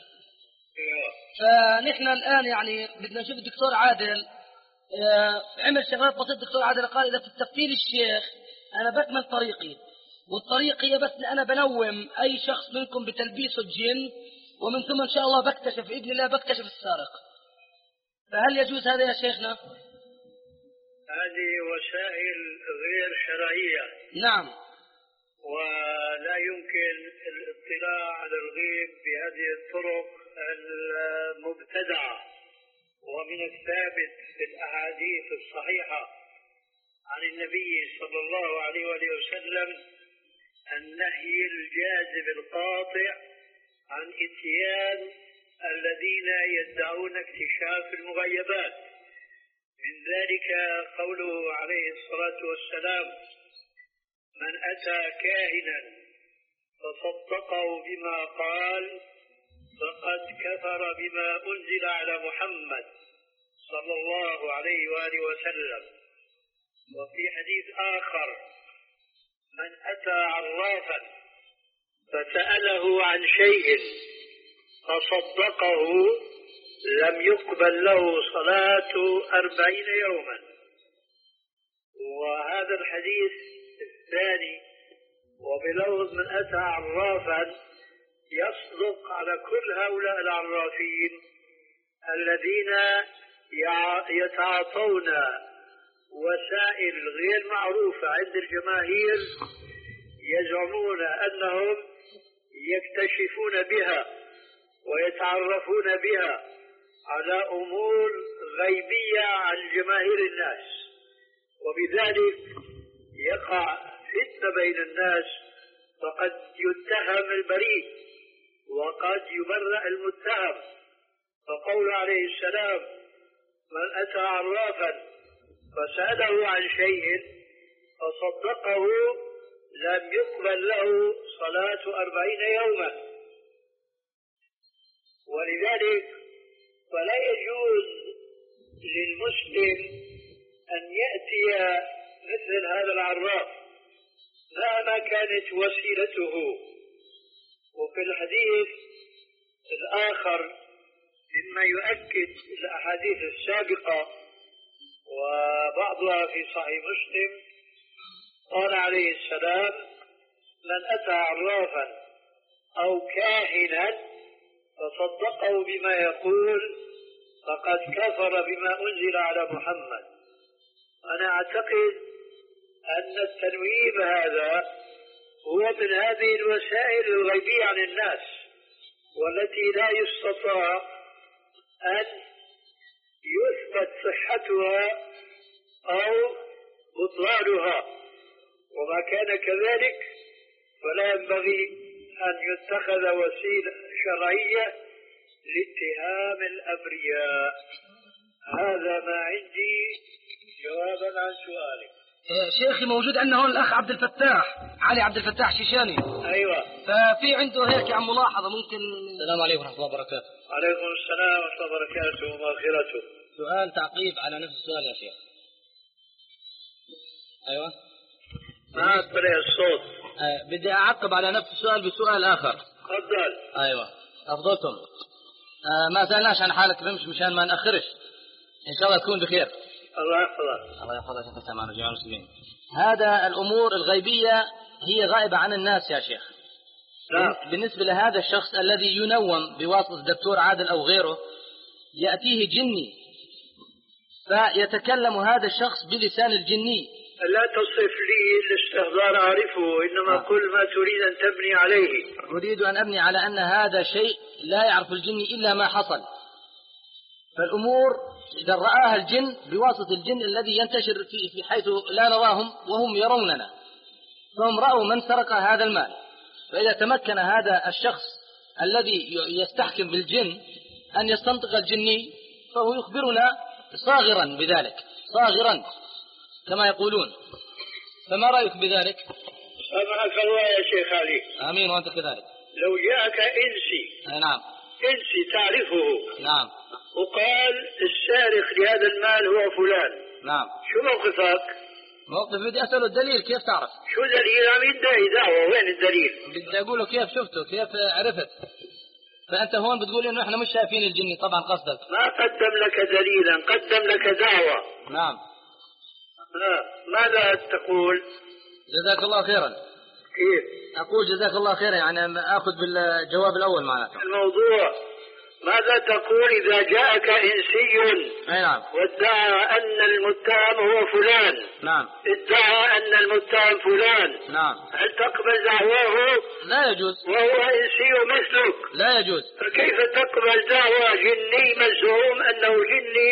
فنحن الآن يعني بدنا نشوف الدكتور عادل. آه عمل شغلات بسيطة. الدكتور عادل قال إذا بتستفتي لي الشيخ أنا بكمل طريقي، والطريق هي بس أنا بنوم أي شخص منكم بتلبيسه الجن، ومن ثم إن شاء الله بكتشف بإذن الله بكتشف السارق. فهل يجوز هذا يا شيخنا؟ هذه وسائل غير شرعية. نعم. ولا يمكن الاطلاع على الغيب بهذه الطرق المبتدعة. ومن الثابت في الأحاديث الصحيحة عن النبي صلى الله عليه وآله وسلم النهي الجازم القاطع عن إتيان الذين يدعون اكتشاف المغيبات. من ذلك قوله عليه الصلاة والسلام: من أتى كاهنا فصدقه بما قال فقد كفر بما أنزل على محمد صلى الله عليه وآله وسلم. وفي حديث آخر: من أتى عرافا فسأله عن شيء فصدقه لم يقبل له صلاة أربعين يوما. وهذا الحديث الثاني وبلفظ: من أتى عرافا، يصدق على كل هؤلاء العرافين الذين يتعاطون وسائل غير معروفة عند الجماهير، يزعمون أنهم يكتشفون بها ويتعرفون بها على أمور غيبية عن جماهير الناس، وبذلك يقع فتنة بين الناس، فقد يتهم البريء وقد يبرأ المتهم. فقول عليه السلام: من أتى عرافا فسأله عن شيء فصدقه لم يقبل له صلاة أربعين يوما. ولذلك فلا يجوز للمسلم أن يأتي مثل هذا العراف مهما كانت وسيلته. وفي الحديث الآخر مما يؤكد الأحاديث السابقة وبعضها في صحيح مسلم، قال عليه السلام: من أتى عرافا أو كاهنا فصدقه بما يقول فقد كفر بما أنزل على محمد. أنا أعتقد أن التنويب هذا هو من هذه الوسائل الغيبية عن الناس، والتي لا يستطاع أن يثبت صحتها أو بطلانها، وما كان كذلك فلا ينبغي أن يتخذ وسيلة شرعية لاتهام الأبرياء. هذا ما عندي جوابا عن سؤالك. شيخي، موجود عندنا هون الأخ عبد الفتاح علي عبد الفتاح شيشاني. أيوة. ففي عنده هيك عم ملاحظة ممكن. السلام عليكم ورحمة الله وبركاته. عليكم السلام ورحمة الله وبركاته ومغفرته. سؤال تعقيب على نفس السؤال يا شيخ. أيوة. ما أطلع الصوت. أه بدي أعقب على نفس السؤال بسؤال آخر. تفضل. أيوة. أفضلتم. أه ما سألناش عن حالك بمش مشان ما نأخرش. إن شاء الله تكون بخير. الله يحفظك. الله يحفظك يا شيخ سلمان وجميع المسلمين. هذا الأمور الغيبية هي غائبة عن الناس يا شيخ. لا. بالنسبة لهذا الشخص الذي ينوم بواسطة الدكتور عادل أو غيره، يأتيه جني فيتكلم هذا الشخص بلسان الجني. لا تصف لي الاستهزار أعرفه، إنما آه. قل ما تريد أن تبني عليه. أريد أن أبني على أن هذا شيء لا يعرف الجن إلا ما حصل. فالأمور إذا رآها الجن بواسطة الجن الذي ينتشر في, في حيث لا نراهم وهم يروننا، فهم رأوا من سرق هذا المال. فإذا تمكن هذا الشخص الذي يستحكم بالجن أن يستنطق الجني، فهو يخبرنا صاغرا بذلك، صاغرا كما يقولون. فما رأيك بذلك؟ سامحك الله يا شيخ علي. آمين وأنت كذلك. لو جاءك إنسي. نعم. إنسي تعرفه. نعم. وقال السارق لهذا المال هو فلان. نعم. شو موقفك؟ موقف بدي أسأله الدليل، كيف تعرف؟ شو دليل؟ عم يدعي دعوة، وين الدليل؟ بدي أقوله كيف شفته، كيف عرفت. فأنت هون بتقول إنه إحنا مش شايفين الجني، طبعا قصدك. ما قدم لك دليلا، قدم لك دعوة. نعم. آه. ماذا تقول؟ جزاك الله خيرا. كيف؟ أقول جزاك الله خيرا، يعني أخذ بالجواب الأول معناته. الموضوع ماذا تقول إذا جاءك إنسي أي نعم. وادعى أن المتهم هو فلان؟ نعم. ادعى أن المتهم فلان. نعم. هل تقبل دعواه؟ لا يجوز. وهو إنسي مثلك. لا يجوز. فكيف تقبل دعوى جني مزعوم أنه جني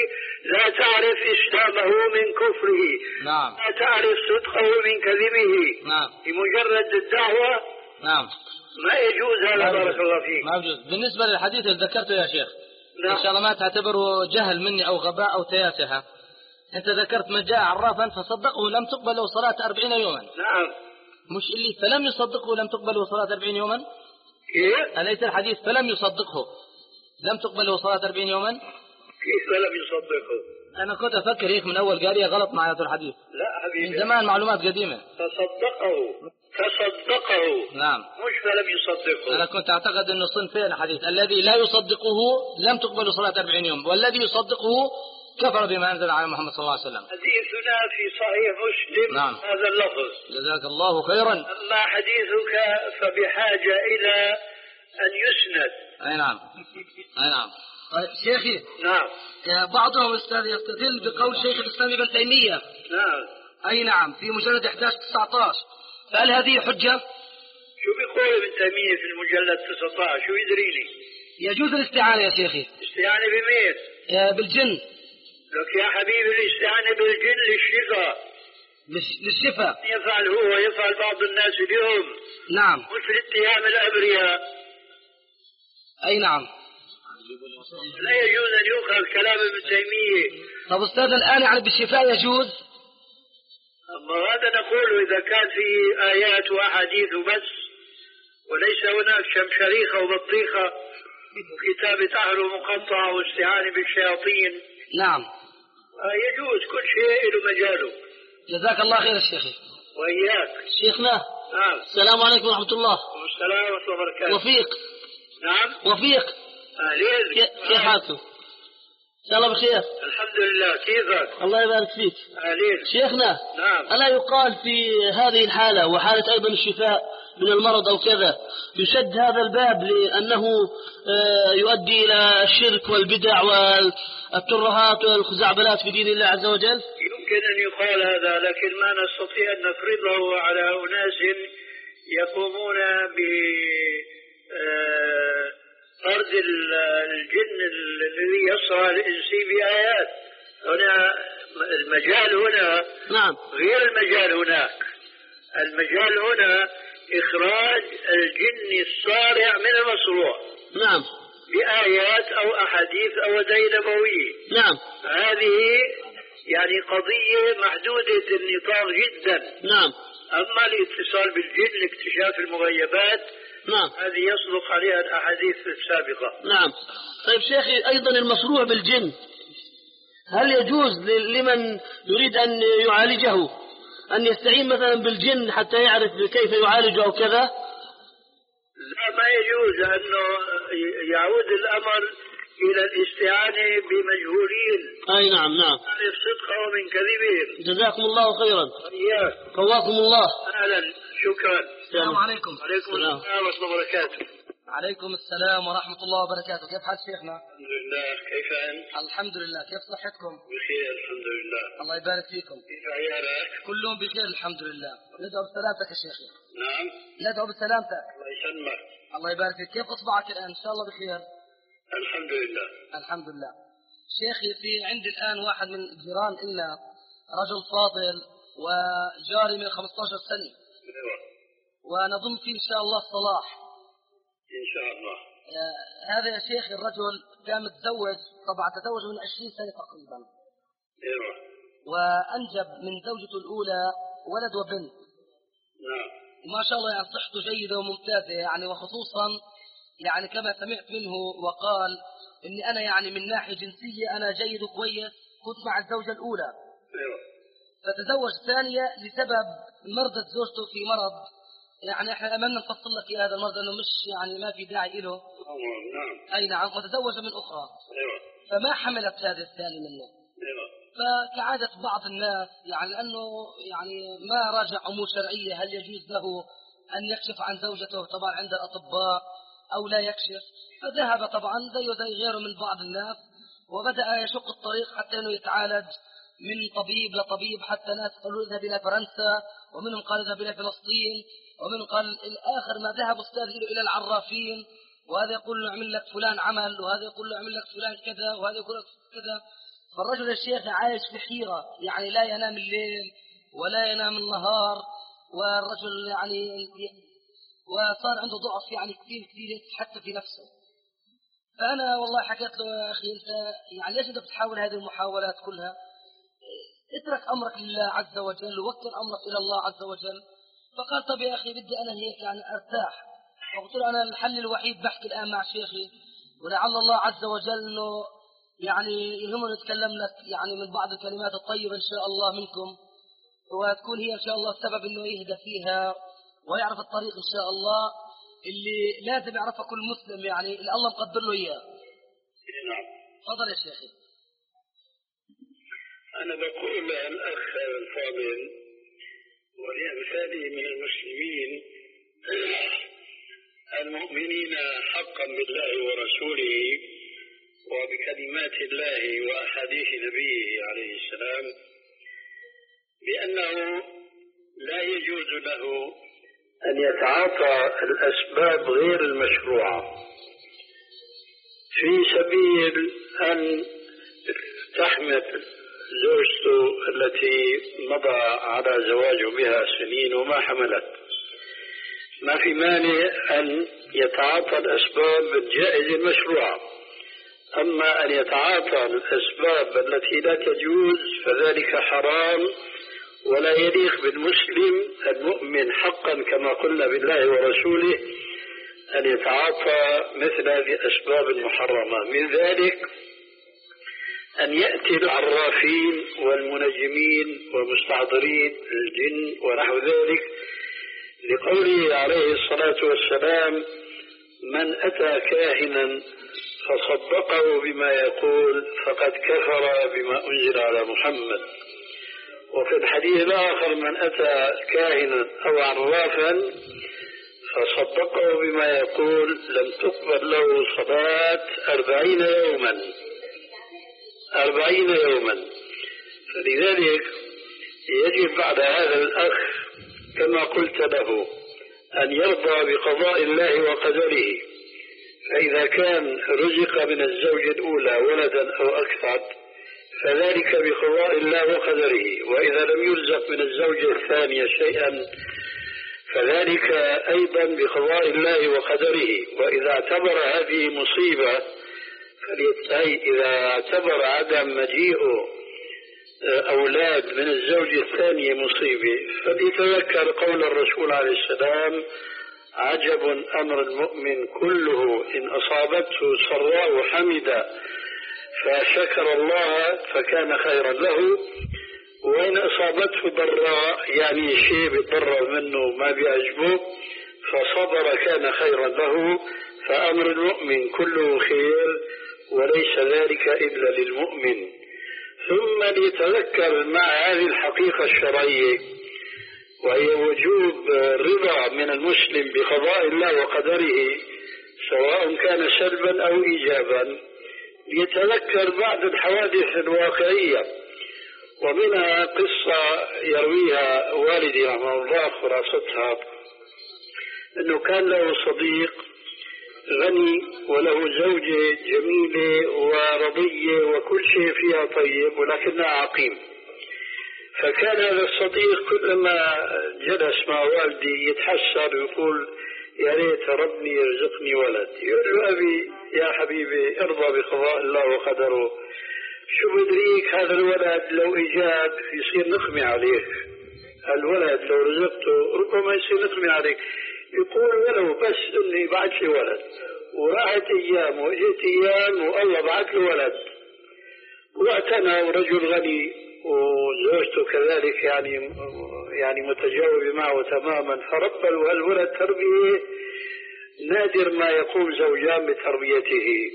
لا تعرف إسلامه من كفره. نعم. لا تعرف صدقه من كذبه. نعم. بمجرد الدعوة. نعم. ما يجوز هذا. بارك الله فيك. ما يجوز. بالنسبة للحديث اللي ذكرته يا شيخ، نعم. إن شاء الله ما تعتبره جهل مني أو غباء أو تياسة. أنت ذكرت من جاء عرافا فصدقه لم تقبل له صلاة أربعين يوما. نعم. مش اللي فلم يصدقه لم تقبل له صلاة أربعين يوما. كيف؟ أليس الحديث فلم يصدقه لم تقبل له صلاة أربعين يوما؟ كيف لم يصدقه؟ أنا كنت أفكر هيك من أول قارية غلط مع هذا الحديث. لا حبيبي. من زمان معلومات قديمة. فصدقه. فصدقه. نعم. مش فلم يصدقه. أنا كنت أعتقد أنه صنفين الحديث، الذي لا يصدقه لم تقبل صلاة أربعين يوم، والذي يصدقه كفر بما أنزل على محمد صلى الله عليه وسلم. حديثنا في صحيح مسلم. نعم. هذا اللفظ. جزاك الله خيرا. أما حديثك فبحاجة إلى أن يسند. أي نعم. أي نعم. طيب شيخي. نعم. بعضهم أستاذ يستدل بقول شيخ الإسلام ابن تيمية. نعم. أي نعم، في مجلد أحد عشر تسعة عشر، فهل هذه حجة؟ شو بيقول ابن تيمية في المجلد تسعة عشر؟ شو يدريني؟ يجوز الاستعانة يا شيخي. استعانة بمين؟ بالجن. لك يا حبيبي الاستعانة بالجن للشفاء. للشفاء. يفعل هو يفعل بعض الناس اليوم. نعم. مش لاتهام الأبرياء. أي نعم. لا يجوز أن يؤخذ كلام ابن تيمية. طب أستاذ الآن يعني بالشفاء يجوز؟ أما هذا نقول إذا كان في آيات وأحاديث بس، وليس هناك شمشريخة وبطيخة وكتابة أهل مقطعة واستعانة بالشياطين. نعم. يجوز كل شيء له مجاله. جزاك الله خير الشيخ. وإياك. شيخنا. نعم. السلام عليكم ورحمة الله. والسلام ورحمة الله وبركاته. وفيق. نعم. وفيق. أهلين. كيف حالكم؟ إن شاء الله بخير. الحمد لله. كيفك؟ الله يبارك فيك. أهلين. شيخنا. نعم. ألا يقال في هذه الحالة وحالة أيضا الشفاء من المرض أو كذا يشد هذا الباب لأنه يؤدي إلى الشرك والبدع والترهات والخزعبلات في دين الله عز وجل؟ يمكن أن يقال هذا، لكن ما نستطيع أن نفرضه على أناس يقومون ب طرد الجن الذي يصرع الإنسي بآيات. هنا المجال هنا. نعم. غير المجال هناك. المجال هنا إخراج الجن الصارع من المصروع. نعم. بآيات أو أحاديث أو دين نبوية. نعم. هذه يعني قضية محدودة النطاق جدا. نعم. أما الاتصال بالجن لاكتشاف المغيبات، نعم، هذه يصدق عليها الأحاديث السابقة. نعم. طيب شيخي أيضا المصروع بالجن هل يجوز لمن يريد أن يعالجه أن يستعين مثلا بالجن حتى يعرف كيف يعالجه أو كذا؟ لا، ما يجوز، لأنه يعود الأمر إلى الاستعانة بمجهولين. أي نعم. نعم. عن الصدق ومن كذبهم. جزاكم الله خيرا. إياك. قواكم الله. أهلا. شكرا. السلام عليكم. عليكم السلام ورحمة الله وبركاته. عليكم السلام ورحمة الله وبركاته. كيف حال شيخنا؟ الحمد لله. كيف أنت؟ الحمد لله. كيف صحتكم؟ بخير الحمد لله. الله يبارك فيكم. كيف عيالك؟ كلهم بخير الحمد لله. ندعو بسلامتك يا شيخي. نعم. ندعو بسلامتك. الله يسلمك. الله يبارك فيك. كيف أصبعك الآن؟ إن شاء الله بخير. الحمد لله. الحمد لله. شيخي في عندي الآن واحد من جيران إلنا رجل فاضل وجاري من خمسة عشر سنة. ايوه. ونظن فيه إن شاء الله الصلاح. إن شاء الله. آه هذا يا شيخ الرجل كان متزوج، طبعا تزوج من عشرين سنة تقريبا. ايوه. وأنجب من زوجته الأولى ولد وبنت. نعم. وما شاء الله يعني صحته جيدة وممتازة يعني، وخصوصا يعني كما سمعت منه وقال إني أنا يعني من ناحية جنسية أنا جيد وكويس، كنت مع الزوجة الأولى. ايوه. فتزوج ثانية لسبب مرضت زوجته في مرض، يعني احنا أملنا نفصل لك هذا المرض انه مش يعني ما في داعي له. نعم. اي نعم. وتزوج من اخرى. ايوه. فما حملت هذا الثاني منه. ايوه. فكعادة بعض الناس يعني لانه يعني ما راجع امور شرعية هل يجوز له ان يكشف عن زوجته طبعا عند الاطباء او لا يكشف، فذهب طبعا زيه زي غيره من بعض الناس وبدأ يشق الطريق حتى انه يتعالج من طبيب لطبيب، حتى ناس قالوا اذهب الى فرنسا، ومنهم قال اذهب الى فلسطين، ومنهم قال الآخر ما ذهب أستاذ إلى العرافين، وهذا يقول له اعمل لك فلان عمل، وهذا يقول له اعمل لك فلان كذا، وهذا يقول لك كذا. فالرجل الشيخ عايش في حيرة، يعني لا ينام الليل ولا ينام النهار، والرجل يعني وصار عنده ضعف يعني كثير كثير حتى في نفسه. فأنا والله حكيت له يا أخي أنت يعني ليش أنت بتحاول هذه المحاولات كلها؟ اترك أمرك لله عز وجل ووكل أمرك إلى الله عز وجل. فقال طب يا أخي بدي أنا هيك يعني أرتاح. فقلت له أنا الحل الوحيد بحكي الآن مع شيخي، ولعل الله عز وجل أنه يعني يهمنا نتكلم لك يعني من بعض الكلمات الطيبة إن شاء الله منكم، وتكون هي إن شاء الله سبب أنه يهدى فيها ويعرف الطريق إن شاء الله اللي لازم يعرفه كل مسلم، يعني اللي الله مقدر له إياه. نعم. تفضل يا شيخي. أنا بقول الأخ الفاضل ولأمثاله من المسلمين المؤمنين حقا بالله ورسوله وبكلمات الله وأحاديث نبيه عليه السلام بأنه لا يجوز له أن يتعاطى الأسباب غير المشروعة في سبيل أن تحمل زوجته التي مضى على زواجه بها سنين وما حملت. ما في مانع أن يتعاطى الأسباب الجائزة المشروعة، أما أن يتعاطى الأسباب التي لا تجوز فذلك حرام ولا يليق بالمسلم المؤمن حقا كما قلنا بالله ورسوله أن يتعاطى مثل هذه الأسباب المحرمة. من ذلك أن يأتي العرافين والمنجمين ومستحضرين الجن ونحو ذلك، لقوله عليه الصلاة والسلام من أتى كاهنا فصدقه بما يقول فقد كفر بما أنزل على محمد. وفي الحديث الآخر من أتى كاهنا أو عرافا فصدقه بما يقول لم تقبل له صلاة أربعين يوما أربعين يوما. فلذلك يجب بعد هذا الأخ كما قلت له أن يرضى بقضاء الله وقدره، فإذا كان رزق من الزوجة الأولى ولدا أو أكثر فذلك بقضاء الله وقدره، وإذا لم يرزق من الزوجة الثانية شيئا فذلك أيضا بقضاء الله وقدره. وإذا اعتبر هذه مصيبة إذا اعتبر عدم مجيء أولاد من الزوجة الثانية مصيبة فليتذكر قول الرسول عليه السلام عجب أمر المؤمن كله إن أصابته سراء حمد فشكر الله فكان خيرا له، وإن أصابته ضراء يعني شيء بيضر منه ما بيعجبه فصبر كان خيرا له. فأمر المؤمن كله خير وليس ذلك إلا للمؤمن. ثم ليتذكر مع هذه الحقيقة الشرعية وهي وجوب الرضا من المسلم بقضاء الله وقدره سواء كان سلبا أو إيجابا، ليتذكر بعض الحوادث الواقعية، ومنها قصة يرويها والدي رحمه الله خلاصتها أنه كان له صديق غني وله زوجة جميلة ورضية وكل شيء فيها طيب ولكنها عقيم. فكان هذا الصديق كلما جلس مع والدي يتحسر ويقول يا ريت ربني يرزقني ولد. يقول له أبي يا حبيبي ارضى بقضاء الله وقدره، شو بدريك هذا الولد لو إجاب يصير نقمي عليك، الولد لو رزقته ربما يصير نقمي عليك. يقول ولو بس انه يبعث لي ولد. وراحت ايام واجت ايام والله بعث له ولد، واعتنى ورجل غني وزوجته كذلك يعني يعني متجاوبه معه تماما، فربى الولد تربيه نادر ما يقوم زوجان بتربيته.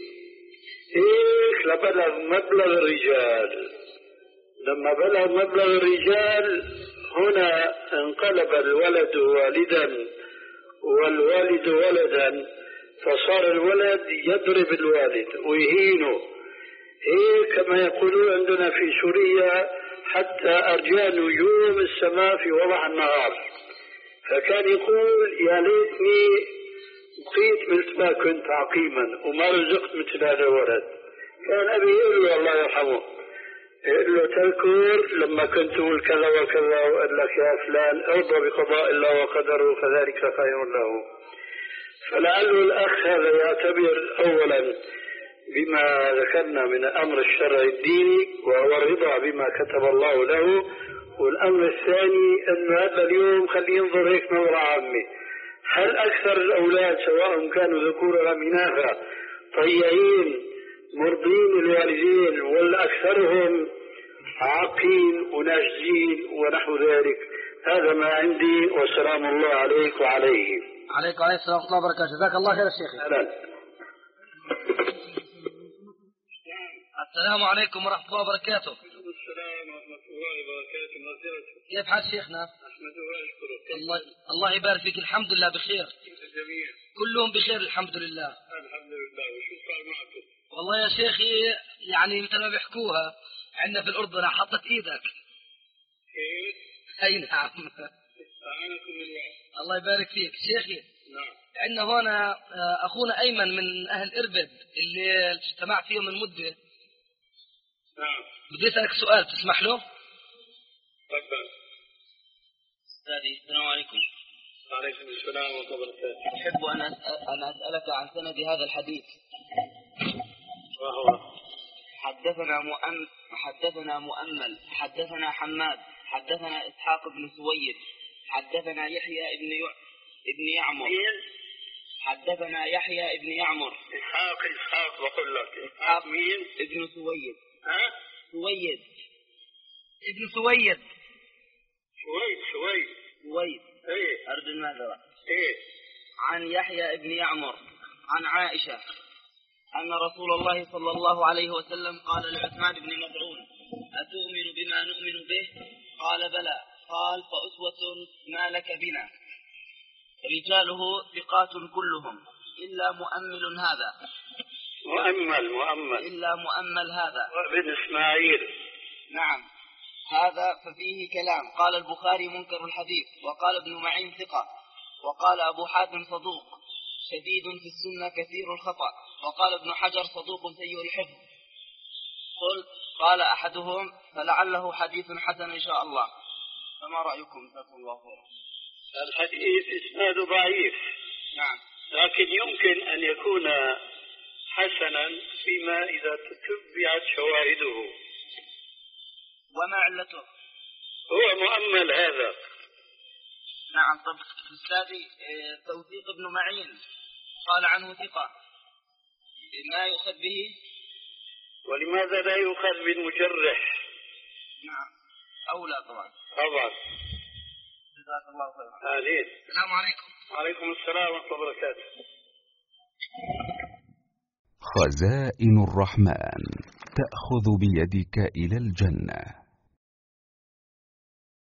هيك لبلغ مبلغ الرجال. لما بلغ مبلغ الرجال هنا انقلب الولد والدا والوالد ولدا، فصار الولد يضرب الوالد ويهينه. هيك كما يقولون عندنا في سوريا حتى أرجاء نجوم السماء في وضع النهار. فكان يقول يا ليتني بقيت مثل ما كنت عقيما وما رزقت مثل هذا الولد. كان أبي يقول الله يرحمه يقول له تذكر لما كنت تقول كذا وكذا وقال لك يا فلان ارضى بقضاء الله وقدره فذلك خير له. فلعله الأخ هذا يعتبر أولا بما ذكرنا من أمر الشرع الديني وهو الرضا بما كتب الله له، والأمر الثاني أن هذا اليوم خليه ينظر هيك نظرة عامة. هل أكثر الأولاد سواء كانوا ذكورا أم إناثا طيعين مرضين الوالدين ولا أكثرهم عاقين وناشزين ونحو ذلك؟ هذا ما عندي، والسلام الله عليك وعليه. عليكم وعليكم السلام ورحمة الله وبركاته. جزاك الله خير الشيخ. السلام عليكم ورحمة الله وبركاته. السلام ورحمة الله وبركاته. كيف حال شيخنا؟ أحمد وأشكرك. الله الله يبارك فيك. الحمد لله بخير. جميل. كلهم بخير الحمد لله. الحمد لله. وشو صار معكم؟ والله يا شيخي يعني مثل ما بيحكوها عندنا في الأردن حطت إيدك. كيف؟ أي نعم. أعانكم الله. الله يبارك فيك شيخي. نعم. عندنا هنا أخونا أيمن من أهل إربد اللي اجتمعت فيه من مدة. نعم. بدي أسألك سؤال تسمح له؟ تفضل. أستاذي السلام عليكم. وعليكم السلام ورحمة الله وبركاته. أحب أن أن أسألك عن سند هذا الحديث. وهو حدثنا مؤمل حدثنا مؤمل حدثنا حماد حدثنا إسحاق بن سويد حدثنا يحيى ابن ي... ابن يعمر حدثنا يحيى ابن يعمر. إسحاق إسحاق بقول لك إسحاق مين؟ ابن سويد. ها؟ سويد ابن سويد. سويد سويد سويد. إيه. أرد الماذا؟ إيه. عن يحيى ابن يعمر عن عائشة أن رسول الله صلى الله عليه وسلم قال لعثمان بن مظعون أتؤمن بما نؤمن به؟ قال بلى. قال فأسوة ما لك بنا. رجاله ثقات كلهم إلا مؤمل هذا. مؤمل مؤمل إلا مؤمل هذا بن إسماعيل. نعم. هذا ففيه كلام. قال البخاري منكر الحديث، وقال ابن معين ثقة، وقال أبو حاتم صدوق شديد في السنة كثير الخطأ، وقال ابن حجر صدوق سيء الحفظ. قل قال أحدهم فلعله حديث حسن إن شاء الله. فما رأيكم؟ جزاكم الله خيرا. الحديث إسناده ضعيف. نعم. لكن يمكن أن يكون حسنا فيما إذا تتبعت شواهده. وما علته؟ هو مؤمل هذا. نعم. طب أستاذي توثيق ابن معين قال عنه ثقة، ما يؤخذ به؟ ولماذا لا يؤخذ بالمجرح؟ نعم أولى طبعا. طبعا. جزاك الله خيرا. آمين. السلام عليكم. وعليكم السلام ورحمة الله وبركاته. خزائن الرحمن تأخذ بيدك إلى الجنة.